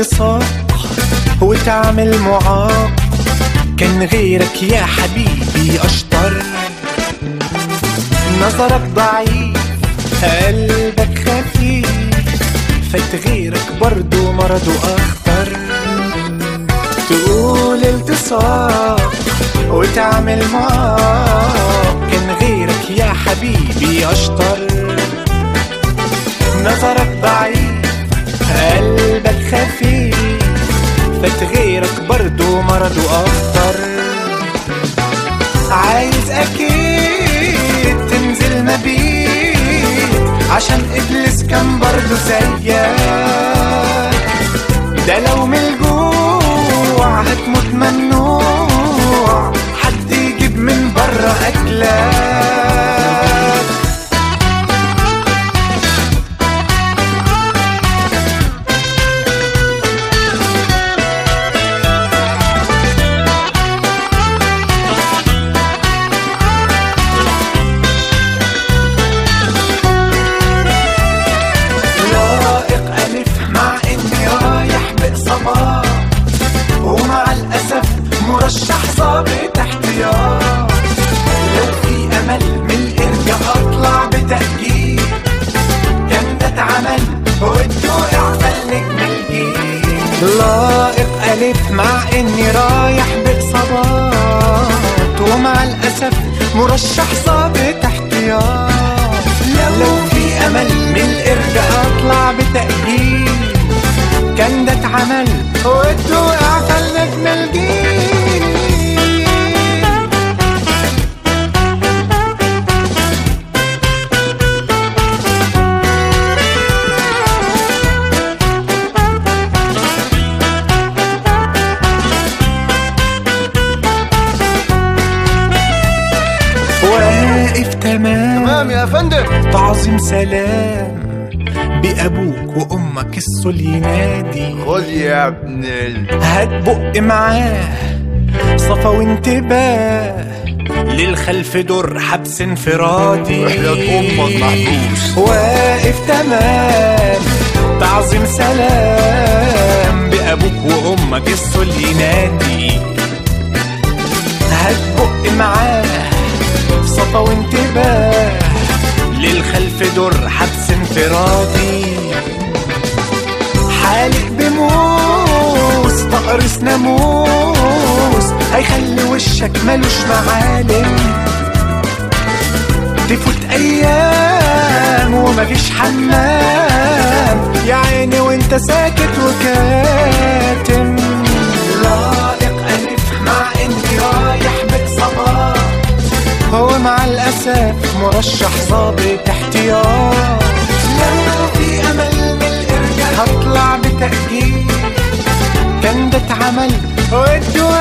التصاق وتعمل معاق، كان غيرك يا حبيبي أشطر. نظرك ضعيف قلبك خفيف، فات غيرك برضو مرضه أخطر. تقول التصاق وتعمل معاق، كان غيرك يا حبيبي أشطر. نظرك ضعيف قلبك خفيف، فات غيرك برضو مرضه أخطر. عايز أكيد تنزل مبيت، عشان إبليس كان برضو زيك. ده لو من الجوع هتموت ممنوع حد يجيب من برا أكلك. ومع الأسف مرشح ضابط احتياط. لو في أمل من الإرجاع أطلع بتأكيد، كان ده اتعمل والدوق فلك بالجيل. لائق ألف مع إني رايح بإصابات، ومع الأسف مرشح ضابط احتياط. لو في أمل من الإرجاع أطلع بتأكيد، كان ده اتعمل والدوقع فالنجم الجيل. واقف تمام يا فندم، تعظيم سلام بأبوك وأمك الصل ينادي. خد يا ابن هتبق معاه صفا وانتباه، للخلف دور حبس انفرادي. وحياة أمك محبوس. واقف تمام تعظيم سلام بأبوك وأمك الصل ينادي. هتبق معاه صفا وانتباه، للخلف دور حبس انفرادي. حالق بموس تقرص ناموس، هيخلي وشك ملوش معالم. تفوت ايام ومفيش حمام، يا عيني وانت ساكت وكاتم. لائق ألف مع اني رايح بإصابات، هو مع الأسف مرشح ضابط احتياط. لو في أمل من الإرجاع هطلع بتأكيد، كان ده اتعمل والدوق